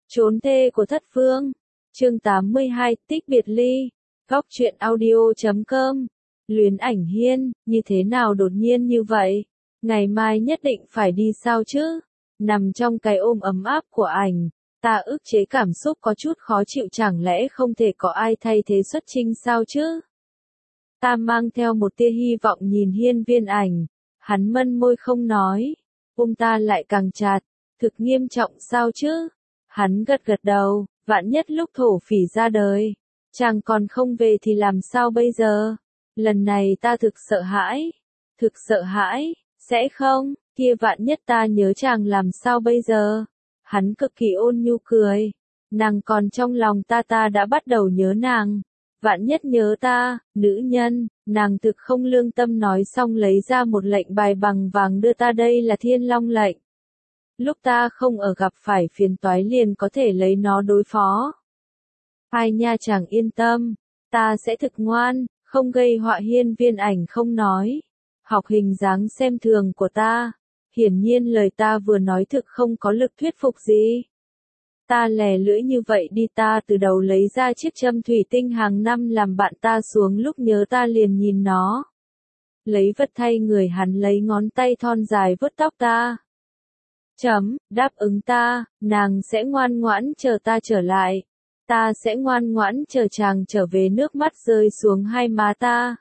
Trốn thê của thất phương. Chương 82, tích biệt ly. Góc truyện audio.com. Luyến ảnh Hiên, như thế nào đột nhiên như vậy? Ngày mai nhất định phải đi sao chứ? Nằm trong cái ôm ấm áp của ảnh, ta ức chế cảm xúc có chút khó chịu, chẳng lẽ không thể có ai thay thế xuất trinh sao chứ? Ta mang theo một tia hy vọng nhìn Hiên Viên Ảnh, hắn mân môi không nói, ôm ta lại càng chặt, thực nghiêm trọng sao chứ? Hắn gật gật đầu, vạn nhất lúc thổ phỉ ra đời, chàng còn không về thì làm sao bây giờ? Lần này ta thực sợ hãi, sẽ không, kia vạn nhất ta nhớ chàng làm sao bây giờ? Hắn cực kỳ ôn nhu cười, nàng còn trong lòng ta đã bắt đầu nhớ nàng. Vạn nhất nhớ ta, nữ nhân, nàng thực không lương tâm nói xong lấy ra một lệnh bài bằng vàng đưa ta, đây là Thiên Long lệnh. Lúc ta không ở gặp phải phiền toái liền có thể lấy nó đối phó. Ai nha, chàng yên tâm, ta sẽ thực ngoan, không gây họa. Hiên Viên Ảnh không nói, học hình dáng xem thường của ta. Hiển nhiên lời ta vừa nói thực không có lực thuyết phục gì. Ta lè lưỡi như vậy đi, ta từ đầu lấy ra chiếc châm thủy tinh hàng năm làm bạn ta xuống lúc nhớ ta liền nhìn nó. Lấy vật thay người, hắn lấy ngón tay thon dài vuốt tóc ta. Đáp ứng ta, nàng sẽ ngoan ngoãn chờ ta trở lại. Ta sẽ ngoan ngoãn chờ chàng trở về. Nước mắt rơi xuống hai má ta.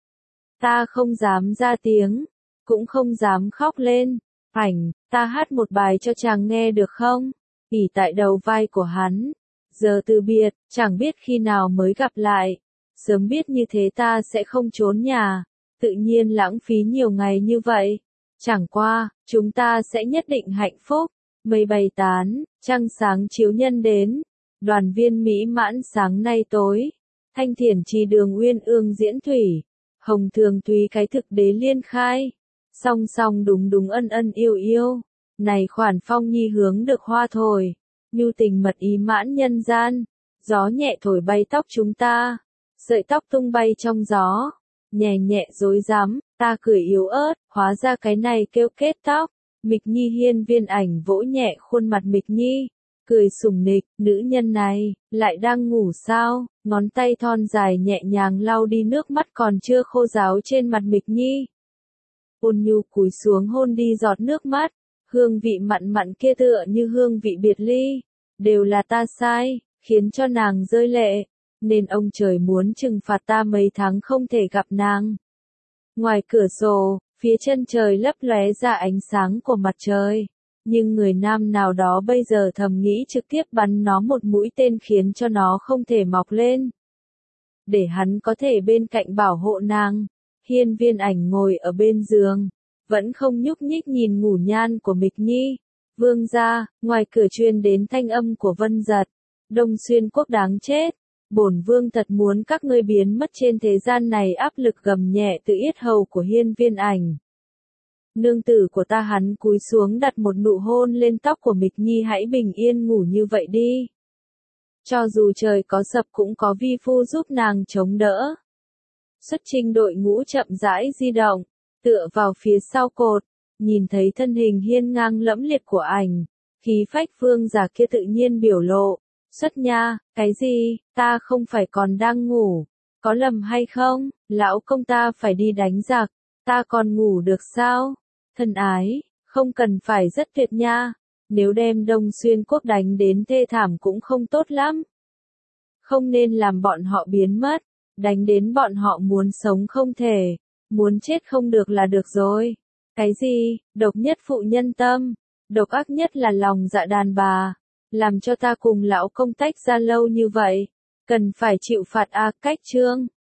Ta không dám ra tiếng, cũng không dám khóc lên. Ảnh, ta hát một bài cho chàng nghe được không? Ỉ tại đầu vai của hắn. Giờ từ biệt, chẳng biết khi nào mới gặp lại. Sớm biết như thế ta sẽ không trốn nhà, tự nhiên lãng phí nhiều ngày như vậy. Chẳng qua, chúng ta sẽ nhất định hạnh phúc. Mây bay tán, trăng sáng chiếu nhân đến. Đoàn viên mỹ mãn sáng nay tối. Thanh thiển trì đường uyên ương diễn thủy. Hồng thường túy cái thực đế liên khai. Song song đúng ân ân yêu yêu. Này khoản phong nhi hướng được hoa thổi, nhu tình mật ý mãn nhân gian. Gió nhẹ thổi bay tóc chúng ta, sợi tóc tung bay trong gió, nhẹ nhẹ rối rắm. Ta cười yếu ớt, hóa ra cái này kêu kết tóc. Mịch Nhi. Hiên Viên Ảnh vỗ nhẹ khuôn mặt Mịch Nhi, cười sủng nịch. Nữ nhân này lại đang ngủ sao? Ngón tay thon dài nhẹ nhàng lau đi nước mắt còn chưa khô ráo trên mặt Mịch Nhi. Ôn nhu cúi xuống hôn đi giọt nước mắt. Hương vị mặn mặn kia tựa như hương vị biệt ly. Đều là ta sai, khiến cho nàng rơi lệ. Nên ông trời muốn trừng phạt ta mấy tháng không thể gặp nàng. Ngoài cửa sổ, phía chân trời lấp lóe ra ánh sáng của mặt trời. Nhưng người nam nào đó bây giờ thầm nghĩ trực tiếp bắn nó một mũi tên khiến cho nó không thể mọc lên. Để hắn có thể bên cạnh bảo hộ nàng. Hiên Viên Ảnh ngồi ở bên giường, vẫn không nhúc nhích nhìn ngủ nhan của Mịch Nhi. Vương gia, ngoài cửa truyền đến thanh âm của Vân Giật. Đông Xuyên quốc đáng chết. Bổn vương thật muốn các ngươi biến mất trên thế gian này. Áp lực gầm nhẹ từ yết hầu của Hiên Viên Ảnh. Nương tử của ta. Hắn cúi xuống đặt một nụ hôn lên tóc của Mịch Nhi. Hãy bình yên ngủ như vậy đi. Cho dù trời có sập cũng có vi phu giúp nàng chống đỡ. Xuất chinh đội ngũ chậm rãi di động, tựa vào phía sau cột, nhìn thấy thân hình hiên ngang lẫm liệt của ảnh, khí phách vương giả kia tự nhiên biểu lộ. Xuất nha, cái gì, ta không phải còn đang ngủ, có lầm hay không? Lão công ta phải đi đánh giặc, ta còn ngủ được sao? Thân ái, không cần phải rất tuyệt nha, nếu đem Đông Xuyên quốc đánh đến thê thảm cũng không tốt lắm. Không nên làm bọn họ biến mất, đánh đến bọn họ muốn sống không thể, muốn chết không được là được rồi. Cái gì, độc nhất phụ nhân tâm, độc ác nhất là lòng dạ đàn bà, làm cho ta cùng lão công tách ra lâu như vậy, cần phải chịu phạt. Cách chương